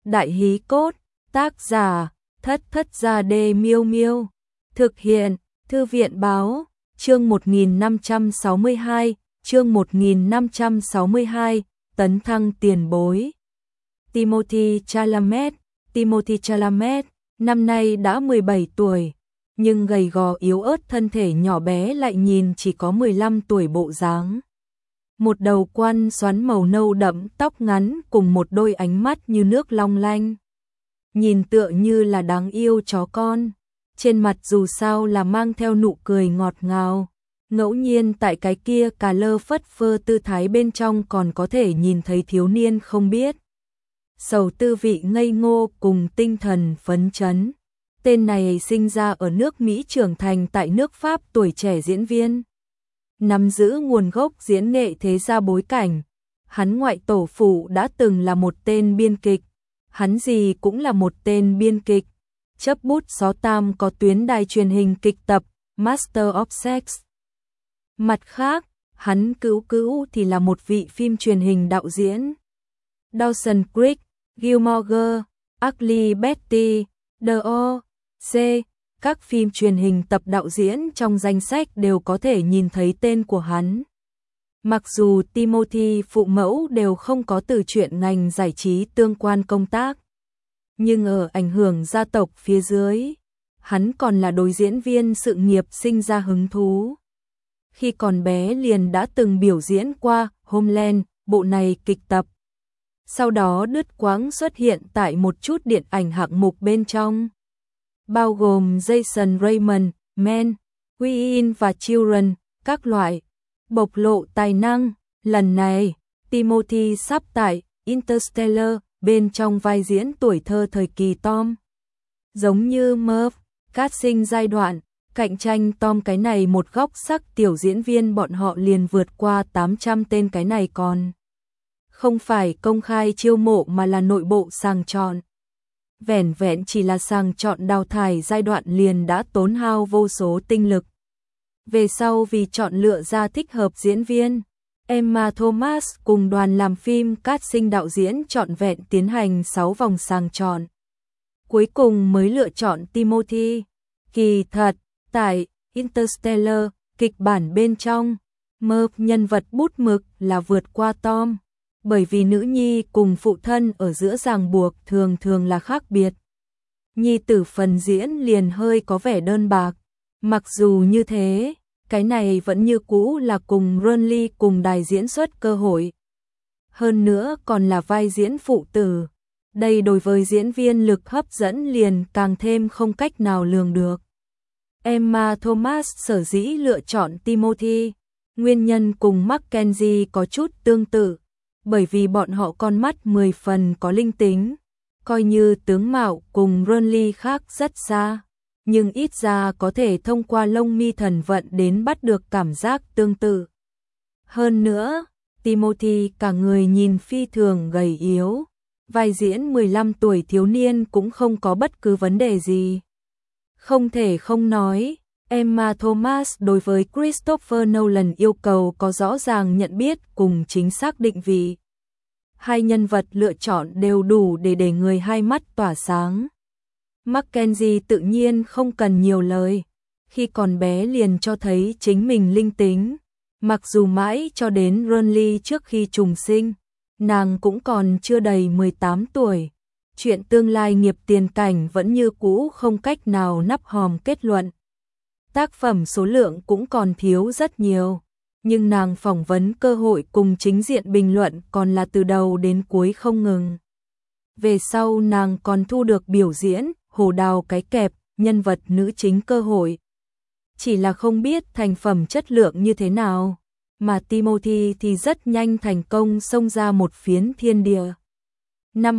Đại hí cốt, tác giả, Thất Thất Gia Đê Miêu Miêu. Thực hiện, Thư viện Báo, chương 1562, chương 1562, tấn thăng tiền bối. Timothy Chalamet, năm nay đã 17 tuổi, nhưng gầy gò yếu ớt, thân thể nhỏ bé lại nhìn chỉ có 15 tuổi bộ dáng. Một đầu quan xoắn màu nâu đậm, tóc ngắn cùng một đôi ánh mắt như nước long lanh. Nhìn tựa như là đáng yêu chó con, trên mặt dù sao là mang theo nụ cười ngọt ngào. Ngẫu nhiên tại cái kia cà lơ phất phơ tư thái bên trong còn có thể nhìn thấy thiếu niên không biết sầu tư vị ngây ngô cùng tinh thần phấn chấn. Tên này sinh ra ở nước Mỹ, trưởng thành tại nước Pháp, tuổi trẻ diễn viên. Nắm giữ nguồn gốc diễn nghệ thế gia bối cảnh. Hắn ngoại tổ phụ đã từng là một tên biên kịch. Hắn gì cũng là một tên biên kịch. Chấp bút xó tam có tuyến đài truyền hình kịch tập Master of Sex. Mặt khác, hắn cữu thì là một vị phim truyền hình đạo diễn. Dawson Creek, Gilmore, Ugly Betty, The O.C. Các phim truyền hình tập đạo diễn trong danh sách đều có thể nhìn thấy tên của hắn. Mặc dù Timothy phụ mẫu đều không có từ chuyện ngành giải trí tương quan công tác, nhưng ở ảnh hưởng gia tộc phía dưới, hắn còn là đối diễn viên sự nghiệp sinh ra hứng thú. Khi còn bé liền đã từng biểu diễn qua Homeland, bộ này kịch tập. Sau đó đứt quãng xuất hiện tại một chút điện ảnh hạng mục bên trong, bao gồm Jason Raymond, Men, Women và Children, các loại. Bộc lộ tài năng, lần này, Timothy sắp tại Interstellar bên trong vai diễn tuổi thơ thời kỳ Tom. Giống như Murph, casting giai đoạn, cạnh tranh Tom cái này một góc sắc tiểu diễn viên, bọn họ liền vượt qua 800 tên, cái này còn không phải công khai chiêu mộ mà là nội bộ sàng chọn. Vẻn vẹn chỉ là sàng chọn đào thải giai đoạn liền đã tốn hao vô số tinh lực. Về sau vì chọn lựa ra thích hợp diễn viên, Emma Thomas cùng đoàn làm phim casting đạo diễn trọn vẹn tiến hành 6 vòng sàng chọn. Cuối cùng mới lựa chọn Timothy. Kỳ thật, tại Interstellar, kịch bản bên trong, Murph nhân vật bút mực là vượt qua Tom, bởi vì nữ nhi cùng phụ thân ở giữa ràng buộc thường thường là khác biệt. Nhi tử phần diễn liền hơi có vẻ đơn bạc. Mặc dù như thế, cái này vẫn như cũ là cùng Ronly cùng đài diễn xuất cơ hội. Hơn nữa còn là vai diễn phụ tử. Đây đối với diễn viên lực hấp dẫn liền càng thêm không cách nào lường được. Emma Thomas sở dĩ lựa chọn Timothy, nguyên nhân cùng Mackenzie có chút tương tự, bởi vì bọn họ con mắt 10 phần có linh tính, coi như tướng mạo cùng Ronly khác rất xa, nhưng ít ra có thể thông qua lông mi thần vận đến bắt được cảm giác tương tự. Hơn nữa, Timothy cả người nhìn phi thường gầy yếu, vai diễn 15 tuổi thiếu niên cũng không có bất cứ vấn đề gì. Không thể không nói, Emma Thomas đối với Christopher Nolan yêu cầu có rõ ràng nhận biết cùng chính xác định vị. Hai nhân vật lựa chọn đều đủ để người hai mắt tỏa sáng. Mackenzie tự nhiên không cần nhiều lời, khi còn bé liền cho thấy chính mình linh tính. Mặc dù mãi cho đến Ronly trước khi trùng sinh, nàng cũng còn chưa đầy 18 tuổi. Chuyện tương lai nghiệp tiền cảnh vẫn như cũ không cách nào nắp hòm kết luận. Tác phẩm số lượng cũng còn thiếu rất nhiều, nhưng nàng phỏng vấn cơ hội cùng chính diện bình luận còn là từ đầu đến cuối không ngừng. Về sau nàng còn thu được biểu diễn Hồ Đào cái kẹp, nhân vật nữ chính cơ hội. Chỉ là không biết thành phẩm chất lượng như thế nào, mà Timothy thì rất nhanh thành công xông ra một phiến thiên địa. Năm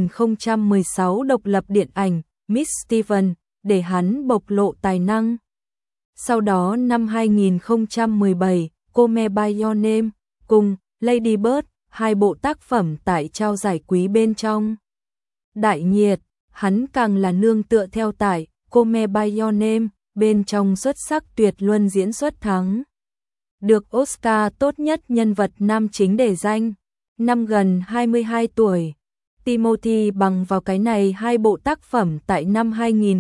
2016 độc lập điện ảnh Miss Steven để hắn bộc lộ tài năng. Sau đó năm 2017, Call Me By Your Name cùng Lady Bird, hai bộ tác phẩm tại trao giải quý bên trong. Đại nhiệt, hắn càng là nương tựa theo tại Call Me By Your Name bên trong xuất sắc tuyệt luân diễn xuất thắng. Được Oscar tốt nhất nhân vật nam chính để danh. Năm gần 22 tuổi, Timothy bằng vào cái này hai bộ tác phẩm tại năm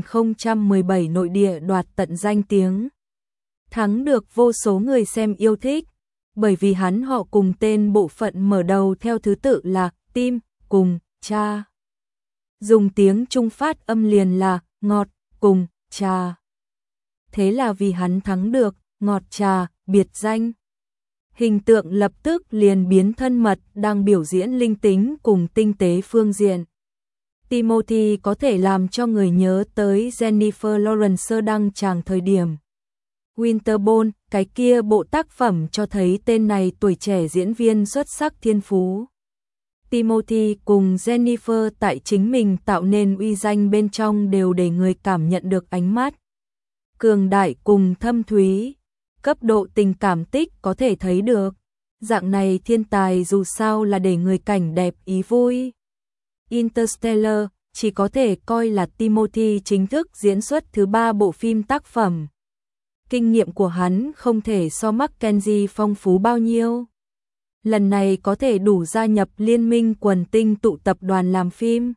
2017 nội địa đoạt tận danh tiếng. Thắng được vô số người xem yêu thích, bởi vì họ cùng tên bộ phận mở đầu theo thứ tự là Tim cùng Cha. Dùng tiếng Trung phát âm liền là ngọt cùng trà. Thế là vì hắn thắng được ngọt trà biệt danh. Hình tượng lập tức liền biến thân mật, đang biểu diễn linh tính cùng tinh tế phương diện. Timothy có thể làm cho người nhớ tới Jennifer Lawrence đăng tràng thời điểm Winterborn, cái kia bộ tác phẩm cho thấy tên này tuổi trẻ diễn viên xuất sắc thiên phú. Timothy cùng Jennifer tại chính mình tạo nên uy danh bên trong đều để người cảm nhận được ánh mắt cường đại cùng thâm thúy, cấp độ tình cảm tích có thể thấy được. Dạng này thiên tài dù sao là để người cảnh đẹp ý vui. Interstellar chỉ có thể coi là Timothy chính thức diễn xuất thứ 3 bộ phim tác phẩm. Kinh nghiệm của hắn không thể so Mackenzie phong phú bao nhiêu. Lần này có thể đủ gia nhập liên minh quần tinh tụ tập đoàn làm phim.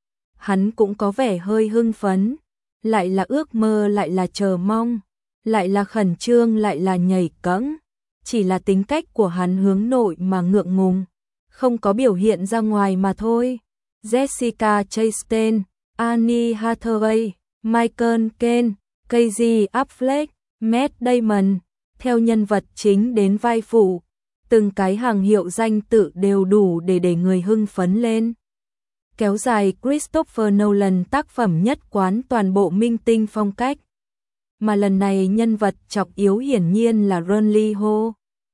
Hắn cũng có vẻ hơi hưng phấn, lại là ước mơ, lại là chờ mong, lại là khẩn trương, lại là nhảy cẫng. Chỉ là tính cách của hắn hướng nội mà ngượng ngùng, không có biểu hiện ra ngoài mà thôi. Jessica Chastain, Anne Hathaway, Michael Caine, Casey Affleck, Matt Damon, theo nhân vật chính đến vai phụ, từng cái hàng hiệu danh tự đều đủ để người hưng phấn lên. Kéo dài Christopher Nolan tác phẩm nhất quán toàn bộ minh tinh phong cách. Mà lần này nhân vật trọng yếu hiển nhiên là Ron Lee Ho.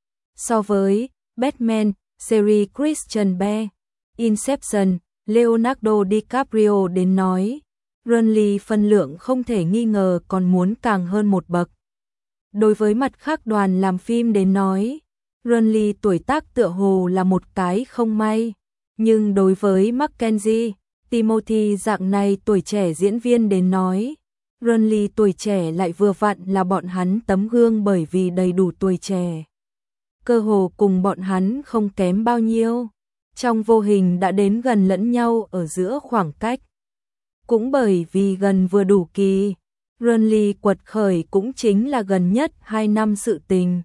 So với Batman, series Christian Bale, Inception, Leonardo DiCaprio đến nói, Ron Lee phân lượng không thể nghi ngờ còn muốn càng hơn một bậc. Đối với mặt khác đoàn làm phim đến nói, Ron Lee tuổi tác tựa hồ là một cái không may, nhưng đối với Mackenzie, Timothy dạng này tuổi trẻ diễn viên đến nói, Ron Lee tuổi trẻ lại vừa vặn là bọn hắn tấm gương, bởi vì đầy đủ tuổi trẻ. Cơ hồ cùng bọn hắn không kém bao nhiêu, trong vô hình đã đến gần lẫn nhau ở giữa khoảng cách. Cũng bởi vì gần vừa đủ kỳ, Ron Lee quật khởi cũng chính là gần nhất 2 năm sự tình.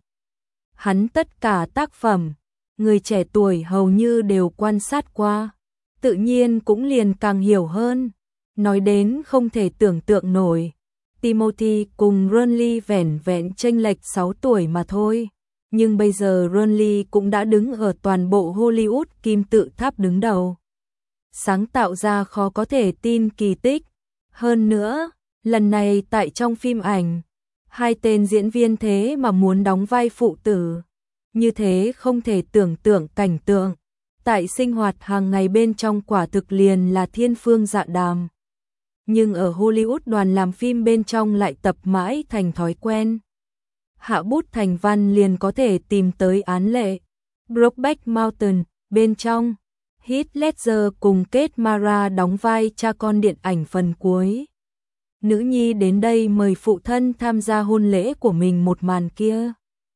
Hắn tất cả tác phẩm, người trẻ tuổi hầu như đều quan sát qua, tự nhiên cũng liền càng hiểu hơn. Nói đến không thể tưởng tượng nổi, Timothy cùng Ron Lee vẻn vẹn chênh lệch 6 tuổi mà thôi. Nhưng bây giờ Ron Lee cũng đã đứng ở toàn bộ Hollywood kim tự tháp đứng đầu, sáng tạo ra khó có thể tin kỳ tích. Hơn nữa, lần này tại trong phim ảnh, 2 tên diễn viên thế mà muốn đóng vai phụ tử. Như thế không thể tưởng tượng cảnh tượng, tại sinh hoạt hàng ngày bên trong quả thực liền là thiên phương dạ đàm. Nhưng ở Hollywood đoàn làm phim bên trong lại tập mãi thành thói quen. Hạ bút thành văn liền có thể tìm tới án lệ. Brokeback Mountain, bên trong, Heath Ledger cùng Kate Mara đóng vai cha con điện ảnh phần cuối. Nữ nhi đến đây mời phụ thân tham gia hôn lễ của mình, một màn kia.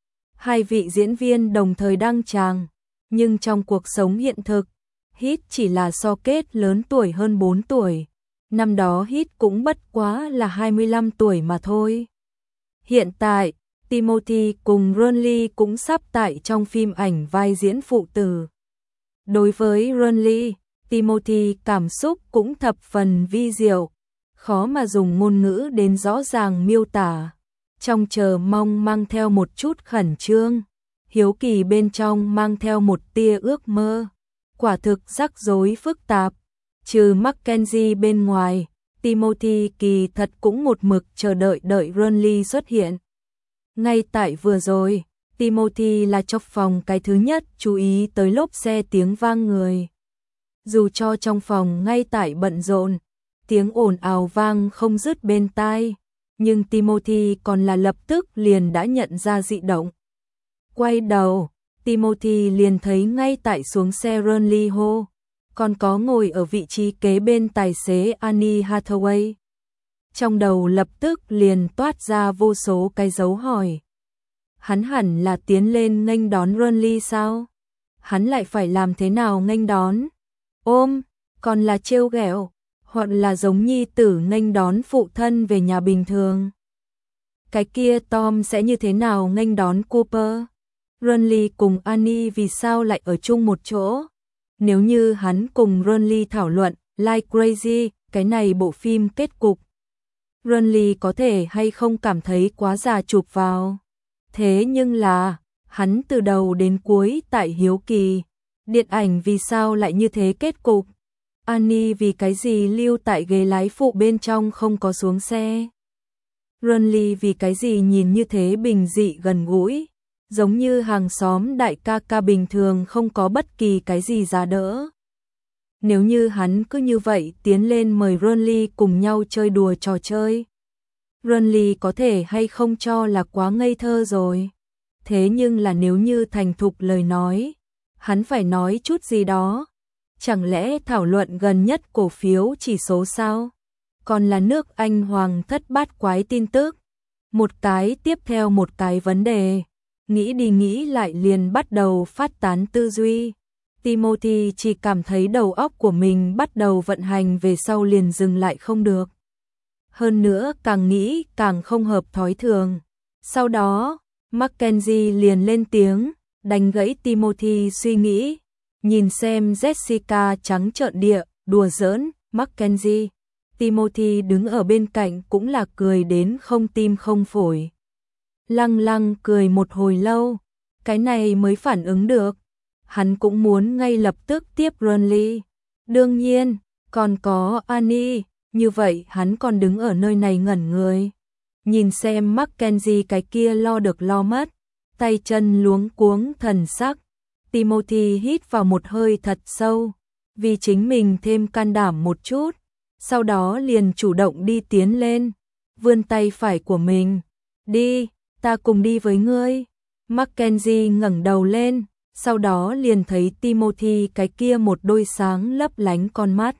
2 vị diễn viên đồng thời đăng tràng, nhưng trong cuộc sống hiện thực, Heath chỉ là so Kate lớn tuổi hơn 4 tuổi. Năm đó Heath cũng bất quá là 25 tuổi mà thôi. Hiện tại, Timothy cùng Ron Lee cũng sắp tại trong phim ảnh vai diễn phụ tử. Đối với Ron Lee, Timothy cảm xúc cũng thập phần vi diệu, khó mà dùng ngôn ngữ đến rõ ràng miêu tả. Trong chờ mong mang theo một chút khẩn trương, hiếu kỳ bên trong mang theo một tia ước mơ. Quả thực rắc rối phức tạp. Trừ Mackenzie bên ngoài, Timothy kỳ thật cũng một mực chờ đợi Ron Lee xuất hiện. Ngay tại vừa rồi, Timothy là trong phòng cái thứ nhất chú ý tới lốp xe tiếng vang người. Dù cho trong phòng ngay tại bận rộn, tiếng ồn ào vang không dứt bên tai, nhưng Timothy còn là lập tức liền đã nhận ra dị động. Quay đầu, Timothy liền thấy ngay tại xuống xe Ron Lee Ho, còn có ngồi ở vị trí kế bên tài xế Anne Hathaway. Trong đầu lập tức liền toát ra vô số cái dấu hỏi. Hắn hẳn là tiến lên nghênh đón Ron Lee sao? Hắn lại phải làm thế nào nghênh đón? Ôm, còn là trêu ghẹo, hoặc là giống nhi tử nghênh đón phụ thân về nhà bình thường. Cái kia Tom sẽ như thế nào nghênh đón Cooper? Ronly cùng Annie vì sao lại ở chung một chỗ? Nếu như hắn cùng Ronly thảo luận Like Crazy, cái này bộ phim kết cục, Ronly có thể hay không cảm thấy quá già chụp vào. Thế nhưng là, hắn từ đầu đến cuối tại hiếu kỳ, điện ảnh vì sao lại như thế kết cục? Annie vì cái gì lưu tại ghế lái phụ bên trong không có xuống xe? Ronly vì cái gì nhìn như thế bình dị gần gũi, giống như hàng xóm đại ca ca bình thường không có bất kỳ cái gì giá đỡ. Nếu như hắn cứ như vậy tiến lên mời Ronly cùng nhau chơi đùa trò chơi, Ronly có thể hay không cho là quá ngây thơ rồi. Thế nhưng là nếu như thành thục lời nói, hắn phải nói chút gì đó. Chẳng lẽ thảo luận gần nhất cổ phiếu chỉ số sao? Còn là nước Anh hoàng thất bát quái tin tức. Một cái tiếp theo một cái vấn đề. Nghĩ đi nghĩ lại liền bắt đầu phát tán tư duy. Timothy chỉ cảm thấy đầu óc của mình bắt đầu vận hành về sau liền dừng lại không được. Hơn nữa càng nghĩ càng không hợp thói thường. Sau đó, Mackenzie liền lên tiếng, đánh gãy Timothy suy nghĩ. Nhìn xem Jessica trắng trợn địa, đùa giỡn, Mackenzie. Timothy đứng ở bên cạnh cũng là cười đến không tim không phổi. Lăng lăng cười một hồi lâu, cái này mới phản ứng được. Hắn cũng muốn ngay lập tức tiếp Ronly. Đương nhiên, còn có Annie, như vậy hắn còn đứng ở nơi này ngẩn người. Nhìn xem Mackenzie cái kia lo được lo mất, tay chân luống cuống thần sắc. Timothy hít vào một hơi thật sâu, vì chính mình thêm can đảm một chút, sau đó liền chủ động đi tiến lên, vươn tay phải của mình. Đi, ta cùng đi với ngươi. Mackenzie ngẩng đầu lên, sau đó liền thấy Timothy cái kia một đôi sáng lấp lánh con mắt.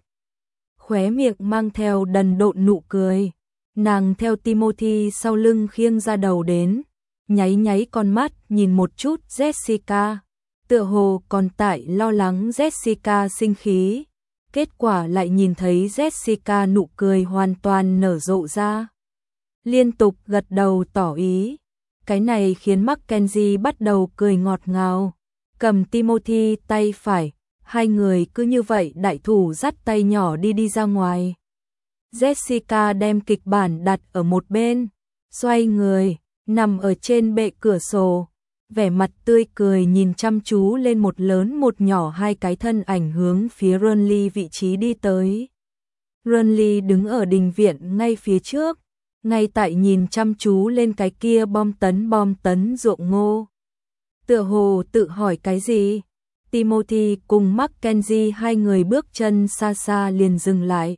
Khóe miệng mang theo đần độn nụ cười, nàng theo Timothy sau lưng khiêng ra đầu đến, nháy nháy con mắt nhìn một chút Jessica. Tựa hồ còn tại lo lắng Jessica sinh khí, kết quả lại nhìn thấy Jessica nụ cười hoàn toàn nở rộ ra. Liên tục gật đầu tỏ ý, cái này khiến Mackenzie bắt đầu cười ngọt ngào, cầm Timothy tay phải, hai người cứ như vậy đại thủ dắt tay nhỏ đi ra ngoài. Jessica đem kịch bản đặt ở một bên, xoay người, nằm ở trên bệ cửa sổ. Vẻ mặt tươi cười nhìn chăm chú lên một lớn một nhỏ hai cái thân ảnh hướng phía Ronly vị trí đi tới. Ronly đứng ở đình viện ngay phía trước, ngay tại nhìn chăm chú lên cái kia bom tấn ruộng ngô. Tựa hồ tự hỏi cái gì, Timothy cùng Mackenzie hai người bước chân xa xa liền dừng lại.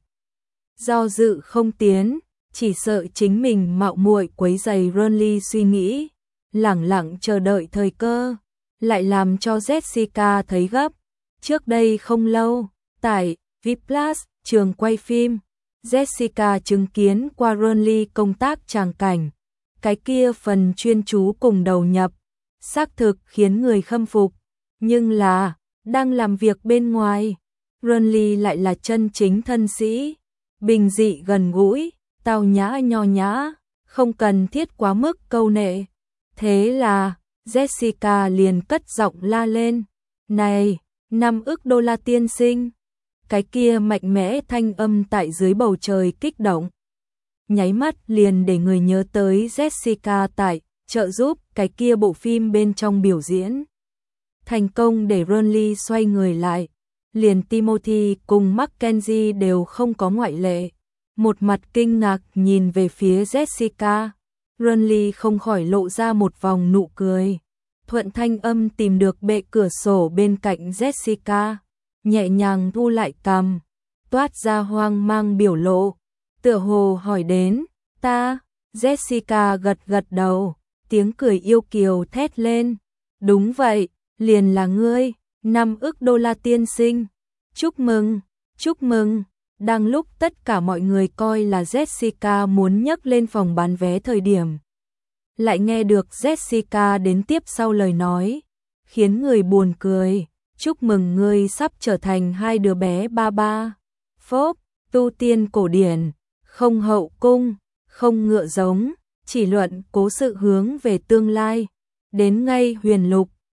Do dự không tiến, chỉ sợ chính mình mạo muội quấy rầy Ronly suy nghĩ. Lẳng lặng chờ đợi thời cơ, lại làm cho Jessica thấy gấp. Trước đây không lâu, tại Vplus, trường quay phim, Jessica chứng kiến qua Ronly công tác tràng cảnh. Cái kia phần chuyên chú cùng đầu nhập, xác thực khiến người khâm phục. Nhưng là, đang làm việc bên ngoài, Ronly lại là chân chính thân sĩ, bình dị gần gũi, tao nhã nho nhã, không cần thiết quá mức câu nệ. Thế là, Jessica liền cất giọng la lên, này, $5 ức tiên sinh. Cái kia mạnh mẽ thanh âm tại dưới bầu trời kích động. Nháy mắt liền để người nhớ tới Jessica tại trợ giúp cái kia bộ phim bên trong biểu diễn. Thành công để Ronly xoay người lại, liền Timothy cùng Mackenzie đều không có ngoại lệ. Một mặt kinh ngạc nhìn về phía Jessica. Ronly không khỏi lộ ra một vòng nụ cười. Thuận thanh âm tìm được bệ cửa sổ bên cạnh Jessica, nhẹ nhàng thu lại cằm, toát ra hoang mang biểu lộ, tựa hồ hỏi đến, ta? Jessica gật gật đầu, tiếng cười yêu kiều thét lên, đúng vậy, liền là ngươi, $5 ức tiên sinh, chúc mừng, chúc mừng. Đang lúc tất cả mọi người coi là Jessica muốn nhấc lên phòng bán vé thời điểm, lại nghe được Jessica đến tiếp sau lời nói, khiến người buồn cười. chúc mừng ngươi sắp trở thành hai đứa bé ba ba. Phốp, tu tiên cổ điển, không hậu cung, không ngựa giống, chỉ luận cố sự hướng về tương lai. Đến ngay huyền lục,